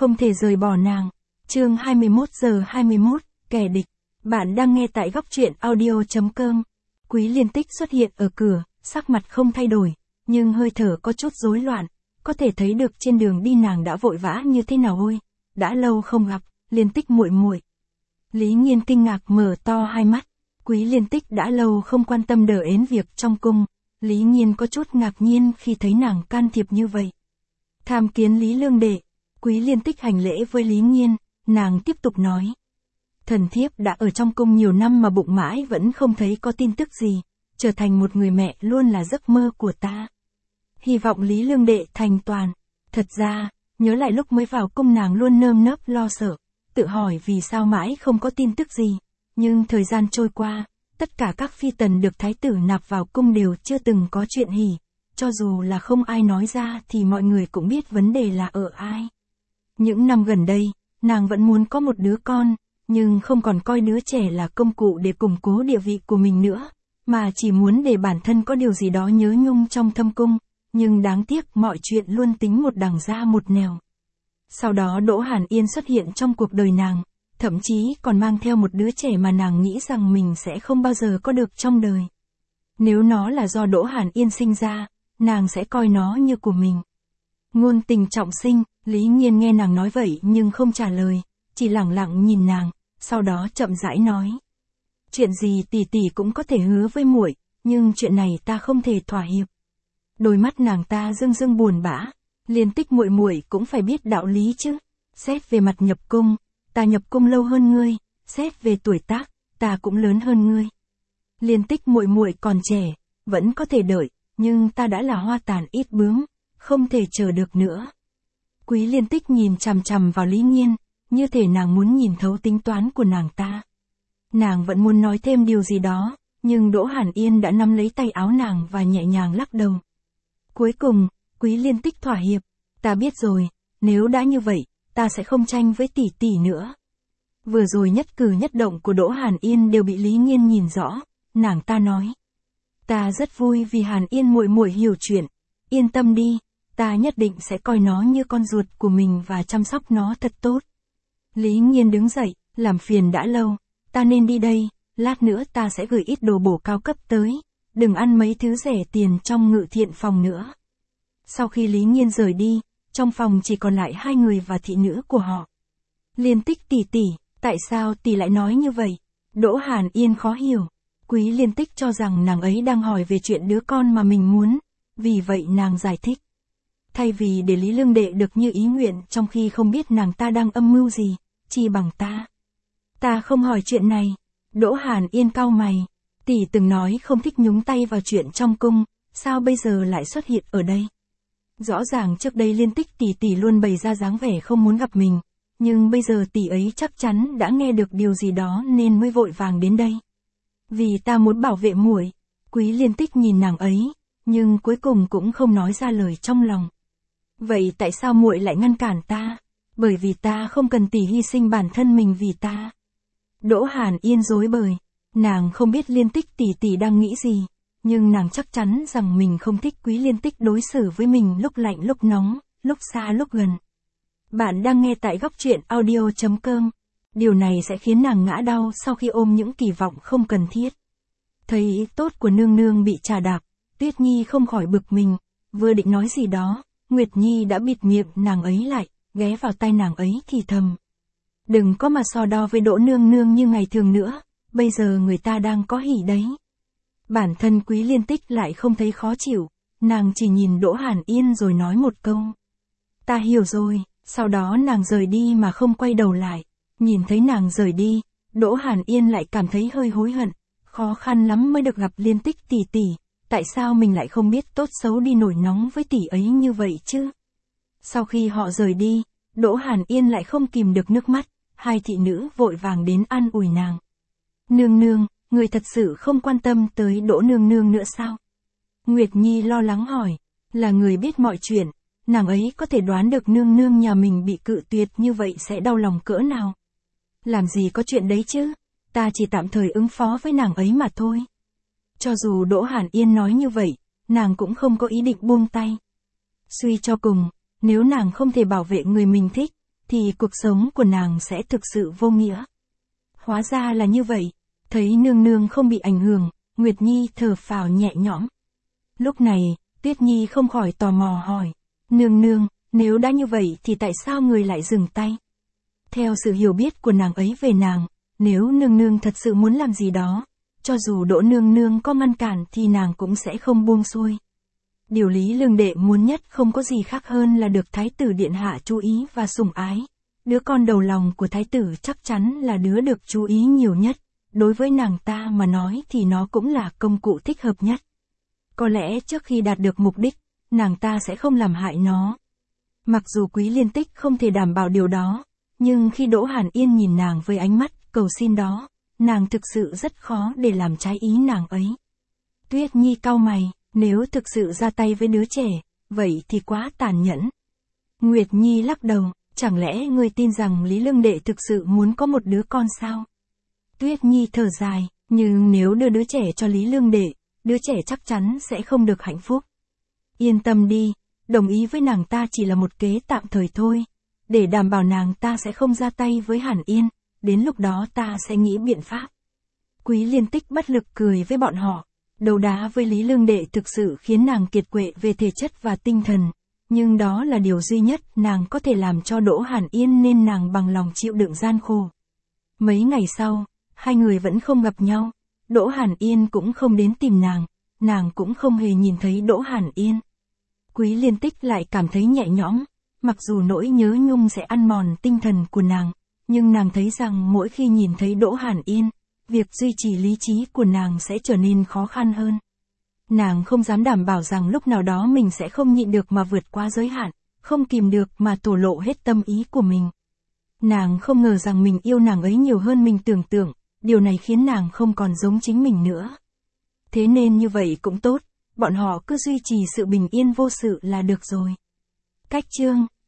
không thể rời bỏ nàng. Chương 21:21, kẻ địch. Bạn đang nghe tại góc truyện audio.com. Quý Liên Tích xuất hiện ở cửa, sắc mặt không thay đổi, nhưng hơi thở có chút rối loạn, có thể thấy được trên đường đi nàng đã vội vã như thế nào ôi, đã lâu không gặp, Liên Tích muội muội. Lý Nghiên kinh ngạc mở to hai mắt, Quý Liên Tích đã lâu không quan tâm đờ ến việc trong cung, Lý Nghiên có chút ngạc nhiên khi thấy nàng can thiệp như vậy. Tham kiến Lý Lương đệ, Quý Liên Tích hành lễ với Lý Nghiên, nàng tiếp tục nói. Thần thiếp đã ở trong cung nhiều năm mà bụng mãi vẫn không thấy có tin tức gì, trở thành một người mẹ luôn là giấc mơ của ta. Hy vọng Lý Lương đệ thành toàn. Thật ra, nhớ lại lúc mới vào cung nàng luôn nơm nớp lo sợ, tự hỏi vì sao mãi không có tin tức gì, nhưng thời gian trôi qua, tất cả các phi tần được thái tử nạp vào cung đều chưa từng có chuyện hỉ, cho dù là không ai nói ra thì mọi người cũng biết vấn đề là ở ai. Những năm gần đây, nàng vẫn muốn có một đứa con, nhưng không còn coi đứa trẻ là công cụ để củng cố địa vị của mình nữa, mà chỉ muốn để bản thân có điều gì đó nhớ nhung trong thâm cung, nhưng đáng tiếc mọi chuyện luôn tính một đằng ra một nẻo. Sau đó Đỗ Hàn Yên xuất hiện trong cuộc đời nàng, thậm chí còn mang theo một đứa trẻ mà nàng nghĩ rằng mình sẽ không bao giờ có được trong đời. Nếu nó là do Đỗ Hàn Yên sinh ra, nàng sẽ coi nó như của mình. Ngôn tình trọng sinh, Lý Nghiên nghe nàng nói vậy nhưng không trả lời, chỉ lẳng lặng nhìn nàng, sau đó chậm rãi nói. Chuyện gì tỷ tỷ cũng có thể hứa với muội, nhưng chuyện này ta không thể thỏa hiệp. Đôi mắt nàng ta rưng rưng buồn bã, Liên Tích muội muội cũng phải biết đạo lý chứ. Xét về mặt nhập cung, ta nhập cung lâu hơn ngươi, xét về tuổi tác, ta cũng lớn hơn ngươi. Liên Tích muội muội còn trẻ, vẫn có thể đợi, nhưng ta đã là hoa tàn ít bướm, không thể chờ được nữa. Quý Liên Tích nhìn chằm chằm vào Lý Nghiên, như thể nàng muốn nhìn thấu tính toán của nàng ta. Nàng vẫn muốn nói thêm điều gì đó, nhưng Đỗ Hàn Yên đã nắm lấy tay áo nàng và nhẹ nhàng lắc đầu. Cuối cùng, Quý Liên Tích thỏa hiệp, ta biết rồi, nếu đã như vậy, ta sẽ không tranh với tỷ tỷ nữa. Vừa rồi nhất cử nhất động của Đỗ Hàn Yên đều bị Lý Nghiên nhìn rõ, nàng ta nói. Ta rất vui vì Hàn Yên muội muội hiểu chuyện, yên tâm đi, ta nhất định sẽ coi nó như con ruột của mình và chăm sóc nó thật tốt. Lý Nghiên đứng dậy, làm phiền đã lâu, ta nên đi đây, lát nữa ta sẽ gửi ít đồ bổ cao cấp tới, đừng ăn mấy thứ rẻ tiền trong Ngự Thiện phòng nữa. Sau khi Lý Nghiên rời đi, trong phòng chỉ còn lại hai người và thị nữ của họ. Liên Tích tỷ tỷ, tại sao tỷ lại nói như vậy? Đỗ Hàn Yên khó hiểu. Quý Liên Tích cho rằng nàng ấy đang hỏi về chuyện đứa con mà mình muốn, vì vậy nàng giải thích. Thay vì để Lý Lương đệ được như ý nguyện trong khi không biết nàng ta đang âm mưu gì, chi bằng ta. Ta không hỏi chuyện này. Đỗ Hàn Yên cau mày. Tỷ từng nói không thích nhúng tay vào chuyện trong cung, sao bây giờ lại xuất hiện ở đây? Rõ ràng trước đây Liên Tích tỷ luôn bày ra dáng vẻ không muốn gặp mình, nhưng bây giờ tỷ ấy chắc chắn đã nghe được điều gì đó nên mới vội vàng đến đây. Vì ta muốn bảo vệ muội. Quý Liên Tích nhìn nàng ấy, nhưng cuối cùng cũng không nói ra lời trong lòng. Vậy tại sao muội lại ngăn cản ta? Bởi vì ta không cần tỷ hy sinh bản thân mình vì ta. Đỗ Hàn Yên rối bời, nàng không biết Liên Tích tỷ đang nghĩ gì, nhưng nàng chắc chắn rằng mình không thích Quý Liên Tích đối xử với mình lúc lạnh lúc nóng, lúc xa lúc gần. Bạn đang nghe tại góc truyện audio.com. Điều này sẽ khiến nàng ngã đau sau khi ôm những kỳ vọng không cần thiết. Thấy ý tốt của nương nương bị trà đạp, Tuyết Nhi không khỏi bực mình, vừa định nói gì đó, Nguyệt Nhi đã bịt miệng nàng ấy lại, ghé vào tai nàng ấy thì thầm. Đừng có mà so đo với Đỗ nương nương như ngày thường nữa, bây giờ người ta đang có hỉ đấy. Bản thân Quý Liên Tích lại không thấy khó chịu, nàng chỉ nhìn Đỗ Hàn Yên rồi nói một câu. Ta hiểu rồi, sau đó nàng rời đi mà không quay đầu lại. Nhìn thấy nàng rời đi, Đỗ Hàn Yên lại cảm thấy hơi hối hận, khó khăn lắm mới được gặp Liên Tích tỷ, tại sao mình lại không biết tốt xấu đi nổi nóng với tỷ ấy như vậy chứ? Sau khi họ rời đi, Đỗ Hàn Yên lại không kìm được nước mắt, hai thị nữ vội vàng đến an ủi nàng. Nương nương, người thật sự không quan tâm tới Đỗ nương nương nữa sao? Nguyệt Nhi lo lắng hỏi, là người biết mọi chuyện, nàng ấy có thể đoán được nương nương nhà mình bị cự tuyệt như vậy sẽ đau lòng cỡ nào. Làm gì có chuyện đấy chứ, ta chỉ tạm thời ứng phó với nàng ấy mà thôi. Cho dù Đỗ Hàn Yên nói như vậy, nàng cũng không có ý định buông tay. Suy cho cùng, nếu nàng không thể bảo vệ người mình thích, thì cuộc sống của nàng sẽ thực sự vô nghĩa. Hóa ra là như vậy, thấy nương nương không bị ảnh hưởng, Nguyệt Nhi thở phào nhẹ nhõm. Lúc này, Tuyết Nhi không khỏi tò mò hỏi, nương nương, nếu đã như vậy thì tại sao người lại dừng tay? Theo sự hiểu biết của nàng ấy về nàng, nếu nương nương thật sự muốn làm gì đó, cho dù Đỗ nương nương có ngăn cản thì nàng cũng sẽ không buông xuôi. Điều Lý Lương Đệ muốn nhất không có gì khác hơn là được Thái tử Điện Hạ chú ý và sủng ái. Đứa con đầu lòng của Thái tử chắc chắn là đứa được chú ý nhiều nhất, đối với nàng ta mà nói thì nó cũng là công cụ thích hợp nhất. Có lẽ trước khi đạt được mục đích, nàng ta sẽ không làm hại nó. Mặc dù Quý Liên Tích không thể đảm bảo điều đó, nhưng khi Đỗ Hàn Yên nhìn nàng với ánh mắt cầu xin đó, nàng thực sự rất khó để làm trái ý nàng ấy. Tuyết Nhi cau mày, nếu thực sự ra tay với đứa trẻ, vậy thì quá tàn nhẫn. Nguyệt Nhi lắc đầu, chẳng lẽ ngươi tin rằng Lý Lương Đệ thực sự muốn có một đứa con sao? Tuyết Nhi thở dài, nhưng nếu đưa đứa trẻ cho Lý Lương Đệ, đứa trẻ chắc chắn sẽ không được hạnh phúc. Yên tâm đi, đồng ý với nàng ta chỉ là một kế tạm thời thôi, để đảm bảo nàng ta sẽ không ra tay với Hàn Yên, đến lúc đó ta sẽ nghĩ biện pháp. Quý Liên Tích bất lực cười với bọn họ, đấu đá với Lý Lương Đệ thực sự khiến nàng kiệt quệ về thể chất và tinh thần, nhưng đó là điều duy nhất nàng có thể làm cho Đỗ Hàn Yên nên nàng bằng lòng chịu đựng gian khổ. Mấy ngày sau, hai người vẫn không gặp nhau, Đỗ Hàn Yên cũng không đến tìm nàng cũng không hề nhìn thấy Đỗ Hàn Yên. Quý Liên Tích lại cảm thấy nhẹ nhõm, mặc dù nỗi nhớ nhung sẽ ăn mòn tinh thần của nàng, nhưng nàng thấy rằng mỗi khi nhìn thấy Đỗ Hàn Yên, việc duy trì lý trí của nàng sẽ trở nên khó khăn hơn. Nàng không dám đảm bảo rằng lúc nào đó mình sẽ không nhịn được mà vượt qua giới hạn, không kìm được mà thổ lộ hết tâm ý của mình. Nàng không ngờ rằng mình yêu nàng ấy nhiều hơn mình tưởng tượng, điều này khiến nàng không còn giống chính mình nữa. Thế nên như vậy cũng tốt, bọn họ cứ duy trì sự bình yên vô sự là được rồi. Cách chương